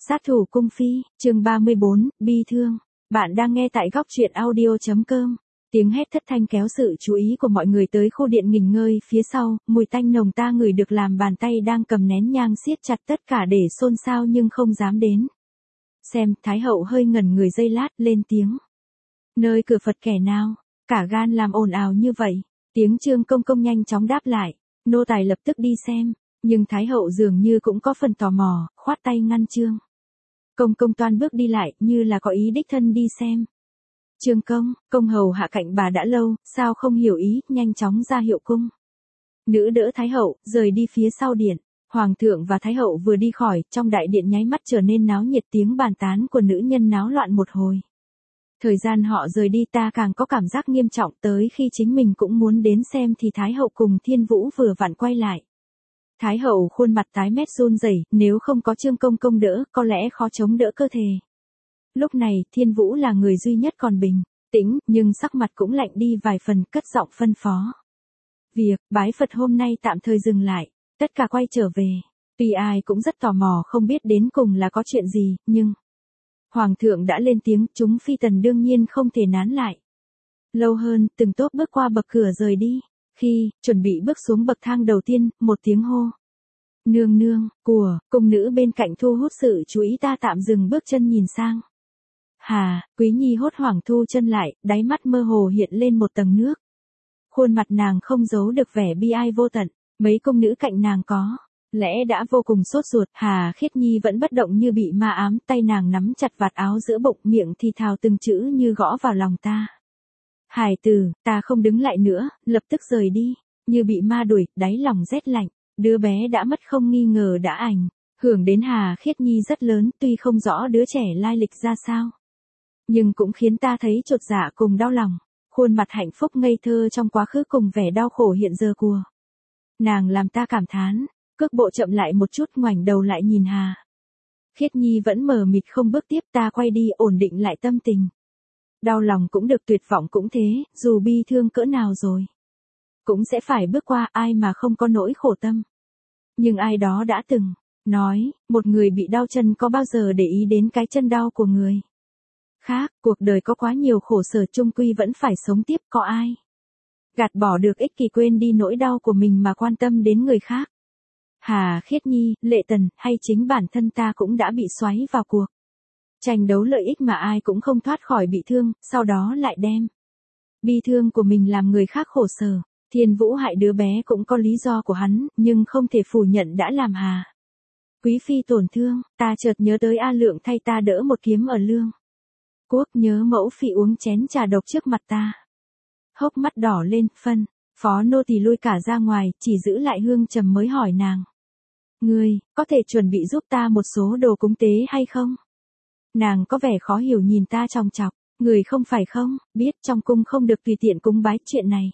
Sát thủ cung phi, chương 34, bi thương. Bạn đang nghe tại góc truyện audio.com. Tiếng hét thất thanh kéo sự chú ý của mọi người tới khu điện nghỉ ngơi phía sau, mùi tanh nồng ta ngửi được làm bàn tay đang cầm nén nhang siết chặt tất cả để xôn xao nhưng không dám đến. Xem, Thái hậu hơi ngẩn người giây lát, lên tiếng. Nơi cửa Phật kẻ nào, cả gan làm ồn ào như vậy. Tiếng Trương Công Công nhanh chóng đáp lại, nô tài lập tức đi xem. Nhưng Thái hậu dường như cũng có phần tò mò, khoát tay ngăn Trương Công Công toan bước đi lại, như là có ý đích thân đi xem. Trương Công hầu hạ cạnh bà đã lâu, sao không hiểu ý, nhanh chóng ra hiệu cung. Nữ đỡ Thái hậu, rời đi phía sau điện. Hoàng thượng và Thái hậu vừa đi khỏi, trong đại điện nháy mắt trở nên náo nhiệt, tiếng bàn tán của nữ nhân náo loạn một hồi. Thời gian họ rời đi ta càng có cảm giác nghiêm trọng, tới khi chính mình cũng muốn đến xem thì Thái hậu cùng Thiên Vũ vừa vặn quay lại. Thái hậu khuôn mặt tái mét run rẩy, nếu không có Trương Công Công đỡ, có lẽ khó chống đỡ cơ thể. Lúc này, Thiên Vũ là người duy nhất còn bình tĩnh, nhưng sắc mặt cũng lạnh đi vài phần, cất giọng phân phó. Việc bái Phật hôm nay tạm thời dừng lại, tất cả quay trở về. Tuy ai cũng rất tò mò không biết đến cùng là có chuyện gì, nhưng Hoàng thượng đã lên tiếng, chúng phi tần đương nhiên không thể nán lại lâu hơn, từng tốt bước qua bậc cửa rời đi. Khi chuẩn bị bước xuống bậc thang đầu tiên, một tiếng hô nương nương của cung nữ bên cạnh thu hút sự chú ý, ta tạm dừng bước chân nhìn sang. Hà, Quý Nhi hốt hoảng thu chân lại, đáy mắt mơ hồ hiện lên một tầng nước. Khuôn mặt nàng không giấu được vẻ bi ai vô tận, mấy cung nữ cạnh nàng có lẽ đã vô cùng sốt ruột. Hà Khiết Nhi vẫn bất động như bị ma ám, tay nàng nắm chặt vạt áo giữa bụng, miệng thì thào từng chữ như gõ vào lòng ta. Hải tử, ta không đứng lại nữa, lập tức rời đi. Như bị ma đuổi, đáy lòng rét lạnh. Đứa bé đã mất không nghi ngờ đã ảnh hưởng đến Hà Khiết Nhi rất lớn, tuy không rõ đứa trẻ lai lịch ra sao, nhưng cũng khiến ta thấy chột dạ cùng đau lòng. Khuôn mặt hạnh phúc ngây thơ trong quá khứ cùng vẻ đau khổ hiện giờ của nàng làm ta cảm thán. Cước bộ chậm lại một chút, ngoảnh đầu lại nhìn Hà Khiết Nhi vẫn mờ mịt không bước tiếp. Ta quay đi, ổn định lại tâm tình. Đau lòng cũng được, tuyệt vọng cũng thế, dù bi thương cỡ nào rồi cũng sẽ phải bước qua, ai mà không có nỗi khổ tâm. Nhưng ai đó đã từng nói, một người bị đau chân có bao giờ để ý đến cái chân đau của người khác. Cuộc đời có quá nhiều khổ sở, chung quy vẫn phải sống tiếp, có ai gạt bỏ được ích kỷ quên đi nỗi đau của mình mà quan tâm đến người khác. Hà Khiết Nhi, Lệ Tần, hay chính bản thân ta cũng đã bị xoáy vào cuộc tranh đấu lợi ích mà ai cũng không thoát khỏi bị thương, sau đó lại đem bi thương của mình làm người khác khổ sở. Thiên Vũ hại đứa bé cũng có lý do của hắn, nhưng không thể phủ nhận đã làm Hà Quý Phi tổn thương. Ta chợt nhớ tới A Lượng thay ta đỡ một kiếm ở Lương Quốc, nhớ mẫu phi uống chén trà độc trước mặt ta. Hốc mắt đỏ lên, phân phó nô tỳ lui cả ra ngoài, chỉ giữ lại Hương Trầm mới hỏi nàng. Ngươi, có thể chuẩn bị giúp ta một số đồ cúng tế hay không? Nàng có vẻ khó hiểu nhìn ta chòng chọc. Người không phải không, biết trong cung không được tùy tiện cúng bái, chuyện này.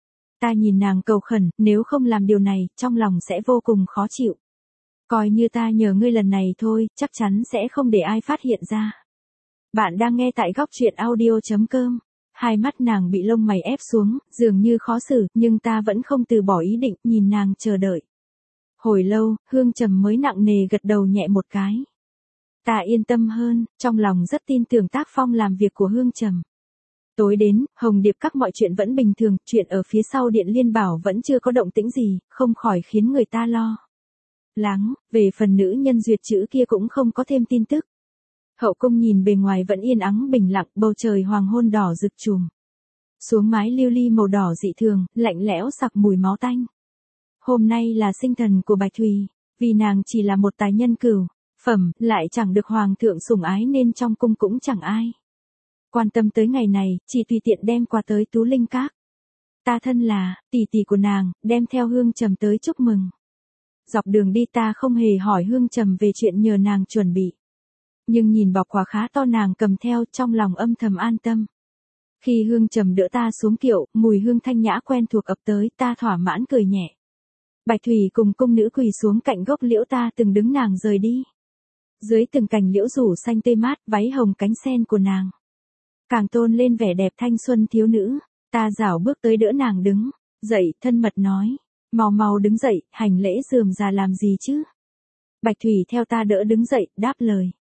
Ta nhìn nàng cầu khẩn, nếu không làm điều này, trong lòng sẽ vô cùng khó chịu. Coi như ta nhờ ngươi lần này thôi, chắc chắn sẽ không để ai phát hiện ra. Bạn đang nghe tại góc truyện audio.com. Hai mắt nàng bị lông mày ép xuống, dường như khó xử, nhưng ta vẫn không từ bỏ ý định, nhìn nàng chờ đợi. Hồi lâu, Hương Trầm mới nặng nề gật đầu nhẹ một cái. Ta yên tâm hơn, trong lòng rất tin tưởng tác phong làm việc của Hương Trầm. Tối đến, Hồng Điệp các mọi chuyện vẫn bình thường, chuyện ở phía sau Điện Liên Bảo vẫn chưa có động tĩnh gì, không khỏi khiến người ta lo lắng. Về phần nữ nhân duyệt chữ kia cũng không có thêm tin tức. Hậu cung nhìn bề ngoài vẫn yên ắng bình lặng, bầu trời hoàng hôn đỏ rực trùm xuống mái lưu ly màu đỏ dị thường, lạnh lẽo sặc mùi máu tanh. Hôm nay là sinh thần của Bạch Thùy, vì nàng chỉ là một tài nhân cửu phẩm, lại chẳng được hoàng thượng sủng ái nên trong cung cũng chẳng ai quan tâm tới ngày này, chỉ tùy tiện đem quà tới Tú Linh Các. Ta thân là tỷ tỷ của nàng, đem theo Hương Trầm tới chúc mừng. Dọc đường đi ta không hề hỏi Hương Trầm về chuyện nhờ nàng chuẩn bị, nhưng nhìn bọc quà khá to nàng cầm theo, trong lòng âm thầm an tâm. Khi Hương Trầm đỡ ta xuống kiệu, mùi hương thanh nhã quen thuộc ập tới, ta thỏa mãn cười nhẹ. Bạch Thùy cùng cung nữ quỳ xuống cạnh gốc liễu ta từng đứng nàng rời đi. Dưới từng cành liễu rủ xanh tươi mát, váy hồng cánh sen của nàng càng tôn lên vẻ đẹp thanh xuân thiếu nữ. Ta rảo bước tới đỡ nàng đứng dậy, thân mật nói, mau mau đứng dậy, hành lễ rườm rà làm gì chứ. Bạch Thùy theo ta đỡ đứng dậy, đáp lời,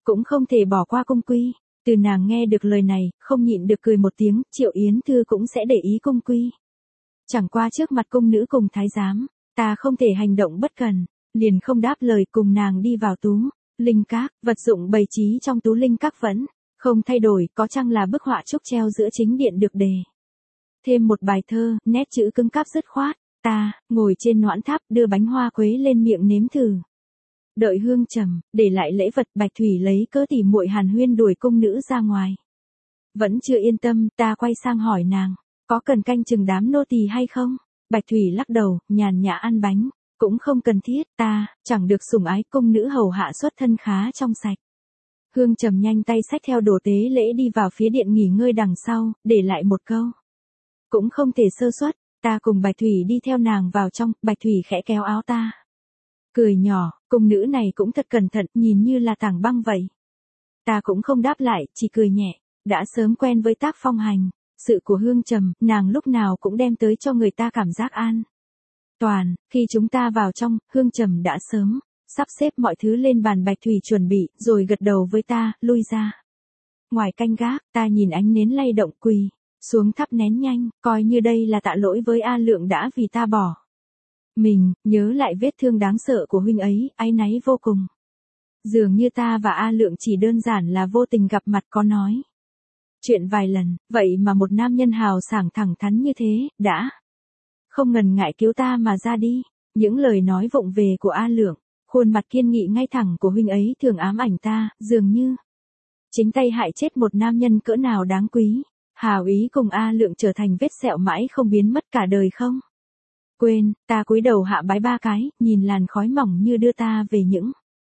cũng không thể bỏ qua cung quy. Từ nàng nghe được lời này, không nhịn được cười một tiếng, Triệu Yến Thư cũng sẽ để ý cung quy. Chẳng qua trước mặt cung nữ cùng thái giám, ta không thể hành động bất cần, liền không đáp lời cùng nàng đi vào tú linh các, vật dụng bày trí trong tú linh các vẫn không thay đổi, có chăng là bức họa trúc treo giữa chính điện được đề. Thêm một bài thơ, nét chữ cứng cáp dứt khoát, ta, ngồi trên noãn tháp đưa bánh hoa quế lên miệng nếm thử. Đợi hương trầm, để lại lễ vật Bạch Thủy lấy cớ tỉ muội hàn huyên đuổi cung nữ ra ngoài. Vẫn chưa yên tâm, ta quay sang hỏi nàng, có cần canh chừng đám nô tỳ hay không? Bạch Thủy lắc đầu, nhàn nhã ăn bánh, cũng không cần thiết, ta, chẳng được sủng ái cung nữ hầu hạ xuất thân khá trong sạch. Hương trầm nhanh tay xách theo đồ tế lễ đi vào phía điện nghỉ ngơi đằng sau, để lại một câu. Cũng không thể sơ suất, ta cùng Bạch Thủy đi theo nàng vào trong, Bạch Thủy khẽ kéo áo ta. Cười nhỏ, cung nữ này cũng thật cẩn thận, nhìn như là tảng băng vậy. Ta cũng không đáp lại, chỉ cười nhẹ, đã sớm quen với tác phong hành. Sự của Hương trầm, nàng lúc nào cũng đem tới cho người ta cảm giác an toàn. Khi chúng ta vào trong, Hương trầm đã sớm sắp xếp mọi thứ lên bàn. Bạch Thủy chuẩn bị, rồi gật đầu với ta, lui ra. Ngoài canh gác, ta nhìn ánh nến lay động, quỳ xuống thắp nén nhanh, coi như đây là tạ lỗi với A Lượng đã vì ta bỏ mình, nhớ lại vết thương đáng sợ của huynh ấy, áy náy vô cùng. Dường như ta và A Lượng chỉ đơn giản là vô tình gặp mặt có nói chuyện vài lần, vậy mà một nam nhân hào sảng thẳng thắn như thế, đã không ngần ngại cứu ta mà ra đi. Những lời nói vụng về của A Lượng, khuôn mặt kiên nghị ngay thẳng của huynh ấy thường ám ảnh ta, dường như chính tay hại chết một nam nhân cỡ nào đáng quý. Hào ý cùng A Lượng trở thành vết sẹo mãi không biến mất cả đời không quên. Ta cúi đầu hạ bái 3 cái, nhìn làn khói mỏng như đưa ta về những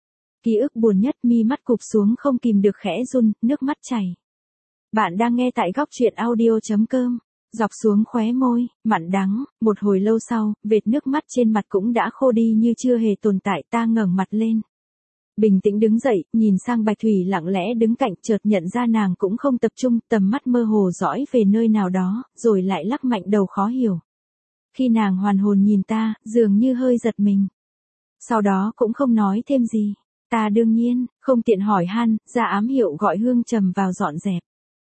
ký ức buồn nhất, mi mắt cụp xuống không kìm được khẽ run, nước mắt chảy. Bạn đang nghe tại góc truyện audio.com. Dọc xuống khóe môi, mặn đắng, một hồi lâu sau, vệt nước mắt trên mặt cũng đã khô đi như chưa hề tồn tại. Ta ngẩng mặt lên, bình tĩnh đứng dậy, nhìn sang Bạch Thủy lặng lẽ đứng cạnh, chợt nhận ra nàng cũng không tập trung, tầm mắt mơ hồ dõi về nơi nào đó, rồi lại lắc mạnh đầu khó hiểu. Khi nàng hoàn hồn nhìn ta, dường như hơi giật mình. Sau đó cũng không nói thêm gì. Ta đương nhiên không tiện hỏi han, ra ám hiệu gọi Hương trầm vào dọn dẹp.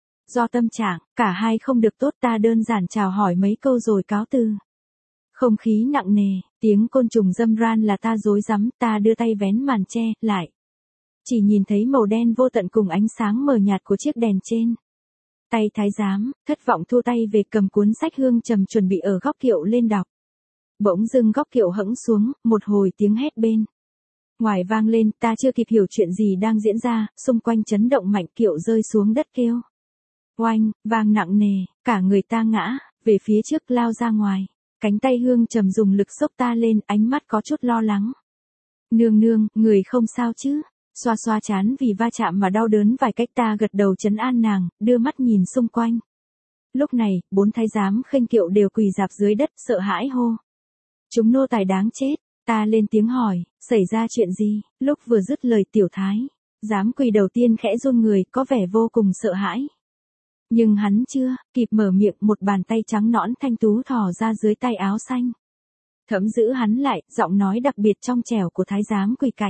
Do tâm trạng, cả hai không được tốt, ta đơn giản chào hỏi mấy câu rồi cáo từ. Không khí nặng nề, tiếng côn trùng râm ran là ta rối rắm, ta đưa tay vén màn che lại. Chỉ nhìn thấy màu đen vô tận cùng ánh sáng mờ nhạt của chiếc đèn trên tay thái giám, thất vọng thu tay về cầm cuốn sách Hương trầm chuẩn bị ở góc kiệu lên đọc. Bỗng dưng góc kiệu hẫng xuống, một hồi tiếng hét bên ngoài vang lên, ta chưa kịp hiểu chuyện gì đang diễn ra, xung quanh chấn động mạnh, kiệu rơi xuống đất kêu oanh, vang nặng nề, cả người ta ngã về phía trước, lao ra ngoài. Cánh tay Hương trầm dùng lực xốc ta lên, ánh mắt có chút lo lắng. Nương nương, người không sao chứ? Xoa xoa chán vì va chạm mà đau đớn vài cách, ta gật đầu trấn an nàng, đưa mắt nhìn xung quanh. Lúc này, 4 thái giám khênh kiệu đều quỳ rạp dưới đất, sợ hãi hô. Chúng nô tài đáng chết. Ta lên tiếng hỏi, xảy ra chuyện gì? Lúc vừa dứt lời, tiểu thái giám quỳ đầu tiên khẽ run người, có vẻ vô cùng sợ hãi. Nhưng hắn chưa kịp mở miệng, một bàn tay trắng nõn thanh tú thò ra dưới tay áo xanh. Thẫm giữ hắn lại, giọng nói đặc biệt trong trẻo của thái giám quỳ cạnh.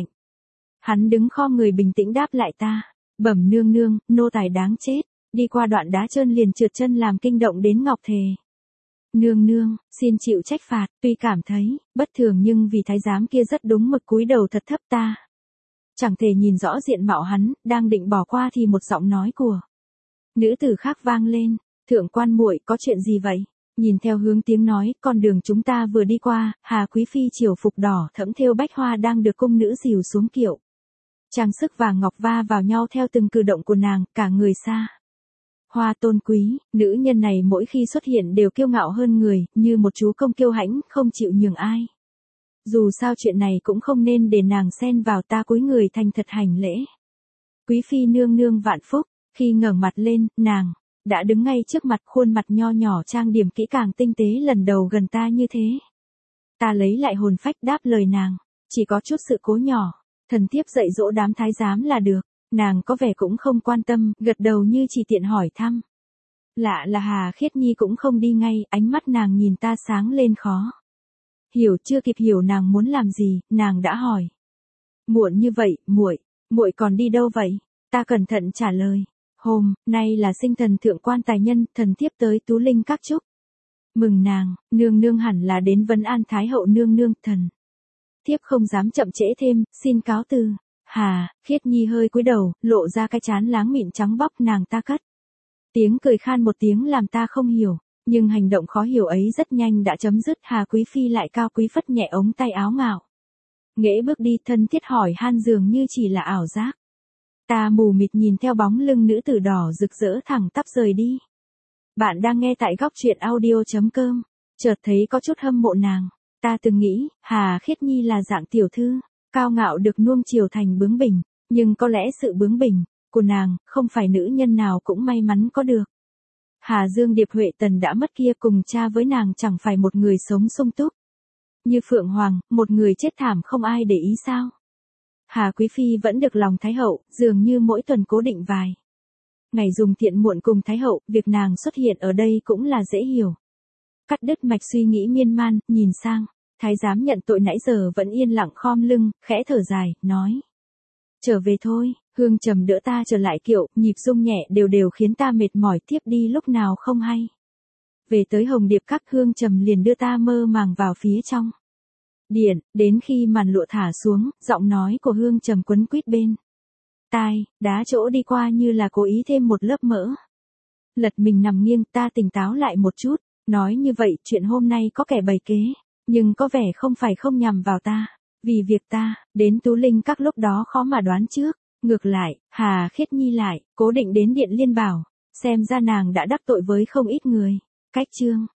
Hắn đứng khom người bình tĩnh đáp lại ta. Bẩm nương nương, nô tài đáng chết. Đi qua đoạn đá trơn liền trượt chân làm kinh động đến Ngọc Thề. Nương nương, xin chịu trách phạt, tuy cảm thấy bất thường nhưng vì thái giám kia rất đúng mực, cúi đầu thật thấp, ta chẳng thể nhìn rõ diện mạo hắn, đang định bỏ qua thì một giọng nói của nữ tử khác vang lên. Thượng quan muội, có chuyện gì vậy? Nhìn theo hướng tiếng nói, con đường chúng ta vừa đi qua, Hà quý phi triều phục đỏ thẫm thêu bách hoa đang được cung nữ dìu xuống kiệu. Trang sức vàng ngọc va vào nhau theo từng cử động của nàng, cả người xa hoa tôn quý. Nữ nhân này mỗi khi xuất hiện đều kiêu ngạo hơn người, như một chú công kiêu hãnh, không chịu nhường ai. Dù sao chuyện này cũng không nên để nàng xen vào, ta cúi người thành thật hành lễ. Quý phi nương nương vạn phúc. Khi ngẩng mặt lên, nàng đã đứng ngay trước mặt, khuôn mặt nho nhỏ trang điểm kỹ càng tinh tế, lần đầu gần ta như thế. Ta lấy lại hồn phách đáp lời nàng, chỉ có chút sự cố nhỏ, thần thiếp dạy dỗ đám thái giám là được. Nàng có vẻ cũng không quan tâm, gật đầu như chỉ tiện hỏi thăm. Lạ là Hà Khiết Nhi cũng không đi ngay, ánh mắt nàng nhìn ta sáng lên khó hiểu. Chưa kịp hiểu nàng muốn làm gì, nàng đã hỏi. Muộn như vậy, muội còn đi đâu vậy? Ta cẩn thận trả lời. Hôm nay là sinh thần thượng quan tài nhân, thần thiếp tới Tú Linh các chúc mừng nàng, nương nương hẳn là đến vấn an Thái hậu nương nương, thần thiếp không dám chậm trễ thêm, xin cáo từ. Hà Khiết Nhi hơi cúi đầu, lộ ra cái trán láng mịn trắng bóc, nàng ta cất tiếng cười khan một tiếng làm ta không hiểu, nhưng hành động khó hiểu ấy rất nhanh đã chấm dứt. Hà Quý Phi lại cao quý phất nhẹ ống tay áo ngạo nghễ bước đi, thân thiết hỏi han dường như chỉ là ảo giác. Ta mù mịt nhìn theo bóng lưng nữ tử đỏ rực rỡ thẳng tắp rời đi. Bạn đang nghe tại góc truyện audio.com. Chợt thấy có chút hâm mộ nàng. Ta từng nghĩ, Hà Khiết Nhi là dạng tiểu thư, cao ngạo được nuông chiều thành bướng bỉnh, nhưng có lẽ sự bướng bỉnh của nàng không phải nữ nhân nào cũng may mắn có được. Hà Dương Điệp Huệ Tần đã mất kia, cùng cha với nàng chẳng phải một người sống sung túc như Phượng Hoàng, một người chết thảm không ai để ý sao? Hà Quý Phi vẫn được lòng Thái hậu, dường như mỗi tuần cố định vài ngày dùng tiện muộn cùng Thái hậu, việc nàng xuất hiện ở đây cũng là dễ hiểu. Cắt đứt mạch suy nghĩ miên man, nhìn sang Thái giám nhận tội nãy giờ vẫn yên lặng khom lưng, khẽ thở dài, nói: trở về thôi. Hương Trầm đỡ ta trở lại kiệu, nhịp rung nhẹ đều đều khiến ta mệt mỏi thiếp đi lúc nào không hay. Về tới Hồng Điệp Các, Hương Trầm liền đưa ta mơ màng vào phía trong điện, đến khi màn lụa thả xuống, giọng nói của Hương Trầm quấn quýt bên tai, đá chỗ đi qua như là cố ý thêm một lớp mỡ. Lật mình nằm nghiêng, ta tỉnh táo lại một chút, nói như vậy chuyện hôm nay có kẻ bày kế, nhưng có vẻ không phải không nhằm vào ta, vì việc ta đến Tú Linh Các lúc đó khó mà đoán trước. Ngược lại, Hà Khiết Nhi lại cố định đến Điện Liên Bảo, xem ra nàng đã đắc tội với không ít người. Cách chương